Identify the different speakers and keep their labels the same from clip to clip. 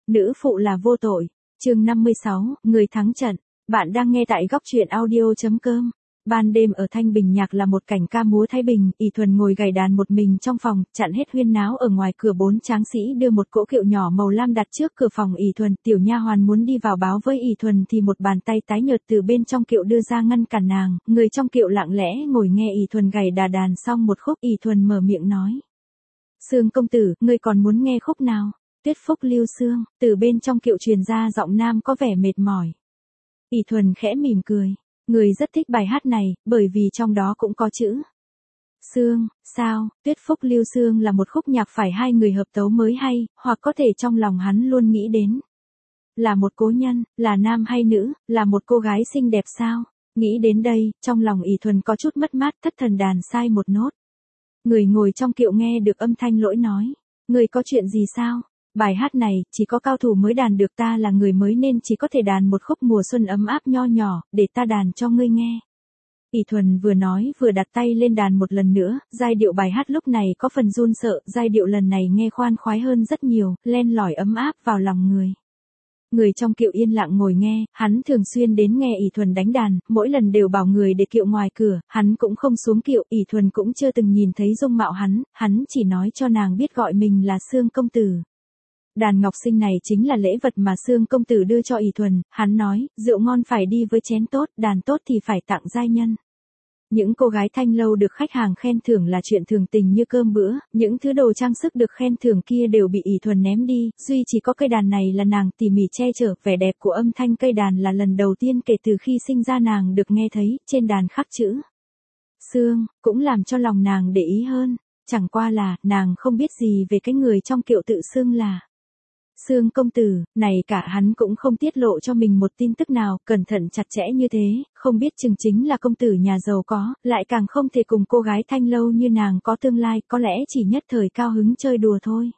Speaker 1: Nữ phụ là vô tội. Chương 56, người thắng trận. Bạn đang nghe tại góc truyện audio.com. Ban đêm ở Thanh Bình Nhạc là một cảnh ca múa Thái Bình, ỷ Thuần ngồi gảy đàn một mình trong phòng, chặn hết huyên náo ở ngoài cửa. Bốn tráng sĩ đưa một cỗ kiệu nhỏ màu lam đặt trước cửa phòng ỷ Thuần. Tiểu nha hoàn muốn đi vào báo với ỷ Thuần thì một bàn tay tái nhợt từ bên trong kiệu đưa ra ngăn cản nàng. Người trong kiệu lặng lẽ ngồi nghe ỷ Thuần gảy đàn xong một khúc. ỷ Thuần mở miệng nói: "Sương công tử, ngươi còn muốn nghe khúc nào?" Tuyết phúc lưu sương, từ bên trong kiệu truyền ra giọng nam có vẻ mệt mỏi. ỷ Thuần khẽ mỉm cười. Người rất thích bài hát này, bởi vì trong đó cũng có chữ sương. Sao? Tuyết phúc lưu sương là một khúc nhạc phải hai người hợp tấu mới hay, hoặc có thể trong lòng hắn luôn nghĩ đến là một cố nhân, là nam hay nữ, là một cô gái xinh đẹp sao? Nghĩ đến đây, trong lòng ỷ Thuần có chút mất mát, thất thần đàn sai một nốt. Người ngồi trong kiệu nghe được âm thanh lỗi nói: "Người có chuyện gì sao? Bài hát này, chỉ có cao thủ mới đàn được, ta là người mới nên chỉ có thể đàn một khúc mùa xuân ấm áp nho nhỏ, để ta đàn cho ngươi nghe." ỷ Thuần vừa nói vừa đặt tay lên đàn một lần nữa, giai điệu bài hát lúc này có phần run sợ, giai điệu lần này nghe khoan khoái hơn rất nhiều, len lỏi ấm áp vào lòng người. Người trong kiệu yên lặng ngồi nghe, hắn thường xuyên đến nghe ỷ Thuần đánh đàn, mỗi lần đều bảo người để kiệu ngoài cửa, hắn cũng không xuống kiệu, ỷ Thuần cũng chưa từng nhìn thấy dung mạo hắn chỉ nói cho nàng biết gọi mình là Sương công tử. Đàn ngọc sinh này chính là lễ vật mà Sương công tử đưa cho ỷ Thuần, hắn nói, rượu ngon phải đi với chén tốt, đàn tốt thì phải tặng giai nhân. Những cô gái thanh lâu được khách hàng khen thưởng là chuyện thường tình như cơm bữa, những thứ đồ trang sức được khen thưởng kia đều bị ỷ Thuần ném đi, duy chỉ có cây đàn này là nàng tỉ mỉ che chở, vẻ đẹp của âm thanh cây đàn là lần đầu tiên kể từ khi sinh ra nàng được nghe thấy, trên đàn khắc chữ Sương, cũng làm cho lòng nàng để ý hơn, chẳng qua là, nàng không biết gì về cái người trong kiệu tự xưng là Sương công tử, này cả hắn cũng không tiết lộ cho mình một tin tức nào, cẩn thận chặt chẽ như thế, không biết chừng chính là công tử nhà giàu có, lại càng không thể cùng cô gái thanh lâu như nàng có tương lai, có lẽ chỉ nhất thời cao hứng chơi đùa thôi.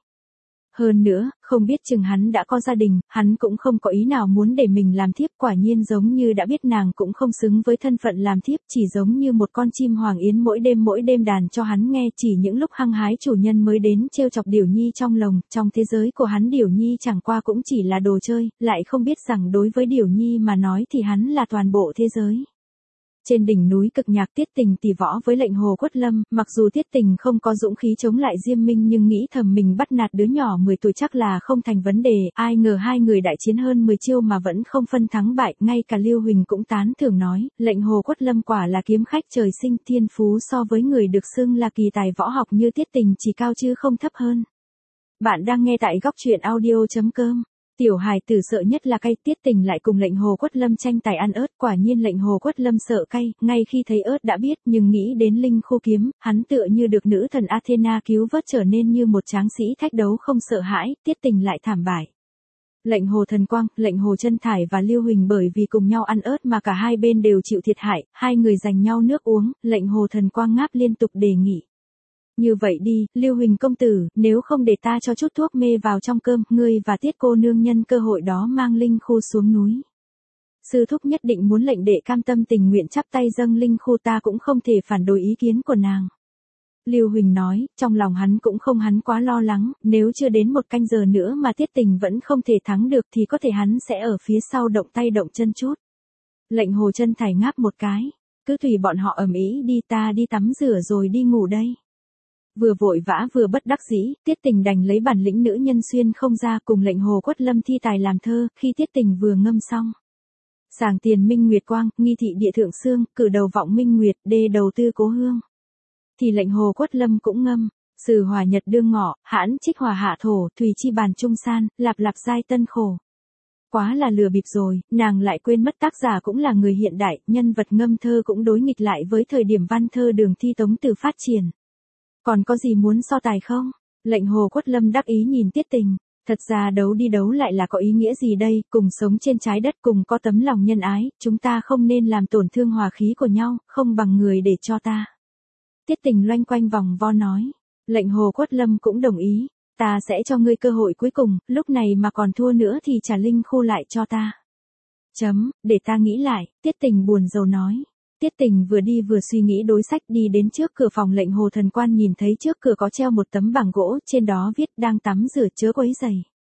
Speaker 1: Hơn nữa, không biết chừng hắn đã có gia đình, hắn cũng không có ý nào muốn để mình làm thiếp, quả nhiên giống như đã biết nàng cũng không xứng với thân phận làm thiếp, chỉ giống như một con chim hoàng yến mỗi đêm đàn cho hắn nghe, chỉ những lúc hăng hái chủ nhân mới đến trêu chọc điểu nhi trong lồng, trong thế giới của hắn điểu nhi chẳng qua cũng chỉ là đồ chơi, lại không biết rằng đối với điểu nhi mà nói thì hắn là toàn bộ thế giới. Trên đỉnh núi cực nhạc Tiết Tình tỉ võ với Lệnh Hồ Quất Lâm, mặc dù Tiết Tình không có dũng khí chống lại Diêm Minh nhưng nghĩ thầm mình bắt nạt đứa nhỏ 10 tuổi chắc là không thành vấn đề, ai ngờ hai người đại chiến hơn 10 chiêu mà vẫn không phân thắng bại, ngay cả Lưu Huỳnh cũng tán thưởng nói, Lệnh Hồ Quất Lâm quả là kiếm khách trời sinh, thiên phú so với người được xưng là kỳ tài võ học như Tiết Tình chỉ cao chứ không thấp hơn. Bạn đang nghe tại góc truyện audio.com. Tiểu hài tử sợ nhất là cay, Tiết Tình lại cùng Lệnh Hồ Quất Lâm tranh tài ăn ớt, quả nhiên Lệnh Hồ Quất Lâm sợ cay, ngay khi thấy ớt đã biết, nhưng nghĩ đến linh khu kiếm, hắn tựa như được nữ thần Athena cứu vớt trở nên như một tráng sĩ thách đấu không sợ hãi, Tiết Tình lại thảm bại. Lệnh Hồ Thần Quang, Lệnh Hồ Chân Thải và Lưu Huỳnh bởi vì cùng nhau ăn ớt mà cả hai bên đều chịu thiệt hại, hai người giành nhau nước uống, Lệnh Hồ Thần Quang ngáp liên tục đề nghị: "Như vậy đi, Lưu Huỳnh công tử, nếu không để ta cho chút thuốc mê vào trong cơm, ngươi và Tiết cô nương nhân cơ hội đó mang linh khu xuống núi. Sư thúc nhất định muốn lệnh đệ cam tâm tình nguyện chắp tay dâng linh khu, ta cũng không thể phản đối ý kiến của nàng." Lưu Huỳnh nói, trong lòng hắn cũng không hắn quá lo lắng, nếu chưa đến một canh giờ nữa mà Tiết Tình vẫn không thể thắng được thì có thể hắn sẽ ở phía sau động tay động chân chút. Lệnh Hồ Chân Thải ngáp một cái, cứ tùy bọn họ ầm ĩ đi, ta đi tắm rửa rồi đi ngủ đây. Vừa vội vã vừa bất đắc dĩ, Tiết Tình đành lấy bản lĩnh nữ nhân xuyên không ra cùng Lệnh Hồ Quất Lâm thi tài làm thơ, khi Tiết Tình vừa ngâm xong: "Sàng tiền minh nguyệt quang, nghi thị địa thượng sương, cử đầu vọng minh nguyệt, đê đầu tư cố hương." Thì Lệnh Hồ Quất Lâm cũng ngâm: "Sử hòa nhật đương ngọ, hãn trích hòa hạ thổ, thùy chi bàn trung san, lạp lạp giai tân khổ." Quá là lừa bịp rồi, nàng lại quên mất tác giả cũng là người hiện đại, nhân vật ngâm thơ cũng đối nghịch lại với thời điểm văn thơ Đường Thi Tống Từ phát triển. Còn có gì muốn so tài không? Lệnh Hồ Quất Lâm đắc ý nhìn Tiết Tình. Thật ra đấu đi đấu lại là có ý nghĩa gì đây, cùng sống trên trái đất, cùng có tấm lòng nhân ái, chúng ta không nên làm tổn thương hòa khí của nhau, không bằng người để cho ta. Tiết Tình loanh quanh vòng vo nói. Lệnh Hồ Quất Lâm cũng đồng ý. Ta sẽ cho ngươi cơ hội cuối cùng, lúc này mà còn thua nữa thì trả linh khu lại cho ta. Để ta nghĩ lại, Tiết Tình buồn rầu nói. Tiết Tình vừa đi vừa suy nghĩ đối sách, đi đến trước cửa phòng Lệnh Hồ Thần Quan, nhìn thấy trước cửa có treo một tấm bảng gỗ, trên đó viết đang tắm rửa chớ quấy rầy.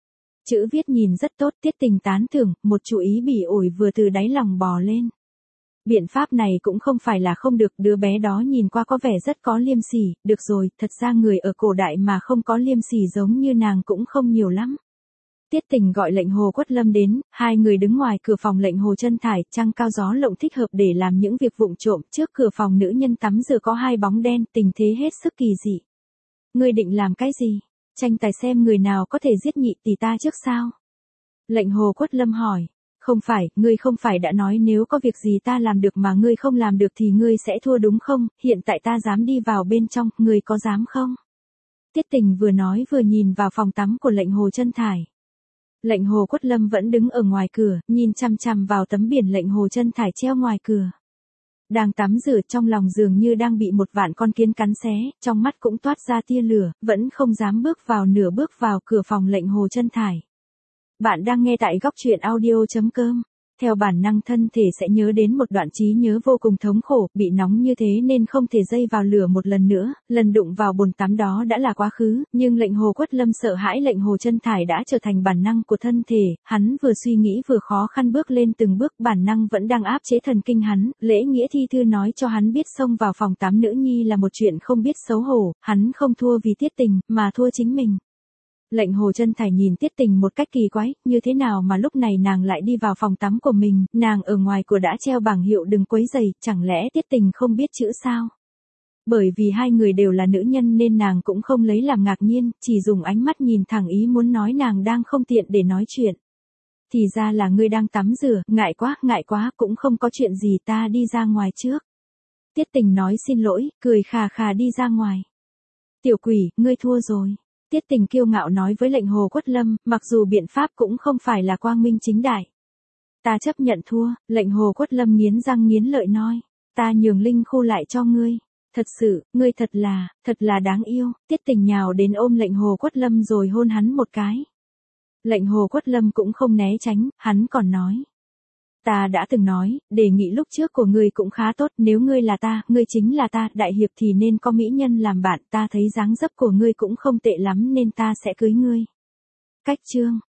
Speaker 1: Chữ viết nhìn rất tốt, Tiết Tình tán thưởng, một chú ý bỉ ổi vừa từ đáy lòng bò lên. Biện pháp này cũng không phải là không được, đứa bé đó nhìn qua có vẻ rất có liêm sỉ, được rồi, thật ra người ở cổ đại mà không có liêm sỉ giống như nàng cũng không nhiều lắm. Tiết Tình gọi Lệnh Hồ Quất Lâm đến, hai người đứng ngoài cửa phòng Lệnh Hồ Chân Thải, trăng cao gió lộng thích hợp để làm những việc vụng trộm, trước cửa phòng nữ nhân tắm rửa có hai bóng đen, tình thế hết sức kỳ dị. Ngươi định làm cái gì? Tranh tài xem người nào có thể giết nhị tỷ ta trước sao? Lệnh Hồ Quất Lâm hỏi. Không phải, ngươi không phải đã nói nếu có việc gì ta làm được mà ngươi không làm được thì ngươi sẽ thua đúng không? Hiện tại ta dám đi vào bên trong, ngươi có dám không? Tiết Tình vừa nói vừa nhìn vào phòng tắm của Lệnh Hồ Chân Thải. Lệnh Hồ Quất Lâm vẫn đứng ở ngoài cửa, nhìn chằm chằm vào tấm biển Lệnh Hồ Chân Thải treo ngoài cửa. Đang tắm rửa, trong lòng dường như đang bị một vạn con kiến cắn xé, trong mắt cũng toát ra tia lửa, vẫn không dám bước vào cửa phòng Lệnh Hồ Chân Thải. Bạn đang nghe tại góc truyện audio.com. Theo bản năng thân thể sẽ nhớ đến một đoạn trí nhớ vô cùng thống khổ, bị nóng như thế nên không thể dây vào lửa một lần nữa, lần đụng vào bồn tắm đó đã là quá khứ, nhưng Lệnh Hồ Quất Lâm sợ hãi Lệnh Hồ Chân Thải đã trở thành bản năng của thân thể, hắn vừa suy nghĩ vừa khó khăn bước lên từng bước, bản năng vẫn đang áp chế thần kinh hắn, lễ nghĩa thi thư nói cho hắn biết xông vào phòng tắm nữ nhi là một chuyện không biết xấu hổ, hắn không thua vì Tiết Tình, mà thua chính mình. Lệnh Hồ Chân Thải nhìn Tiết Tình một cách kỳ quái, như thế nào mà lúc này nàng lại đi vào phòng tắm của mình, nàng ở ngoài cửa đã treo bảng hiệu đừng quấy rầy, chẳng lẽ Tiết Tình không biết chữ sao? Bởi vì hai người đều là nữ nhân nên nàng cũng không lấy làm ngạc nhiên, chỉ dùng ánh mắt nhìn thẳng ý muốn nói nàng đang không tiện để nói chuyện. Thì ra là ngươi đang tắm rửa, ngại quá, cũng không có chuyện gì, ta đi ra ngoài trước. Tiết Tình nói xin lỗi, cười khà khà đi ra ngoài. Tiểu quỷ, ngươi thua rồi. Tiết Tình kiêu ngạo nói với Lệnh Hồ Quất Lâm, mặc dù biện pháp cũng không phải là quang minh chính đại. Ta chấp nhận thua, Lệnh Hồ Quất Lâm nghiến răng nghiến lợi nói. Ta nhường linh khu lại cho ngươi. Thật sự, ngươi thật là đáng yêu. Tiết Tình nhào đến ôm Lệnh Hồ Quất Lâm rồi hôn hắn một cái. Lệnh Hồ Quất Lâm cũng không né tránh, hắn còn nói. Ta đã từng nói, đề nghị lúc trước của ngươi cũng khá tốt, nếu ngươi là ta, ngươi chính là ta, đại hiệp thì nên có mỹ nhân làm bạn, ta thấy dáng dấp của ngươi cũng không tệ lắm nên ta sẽ cưới ngươi. Cách chương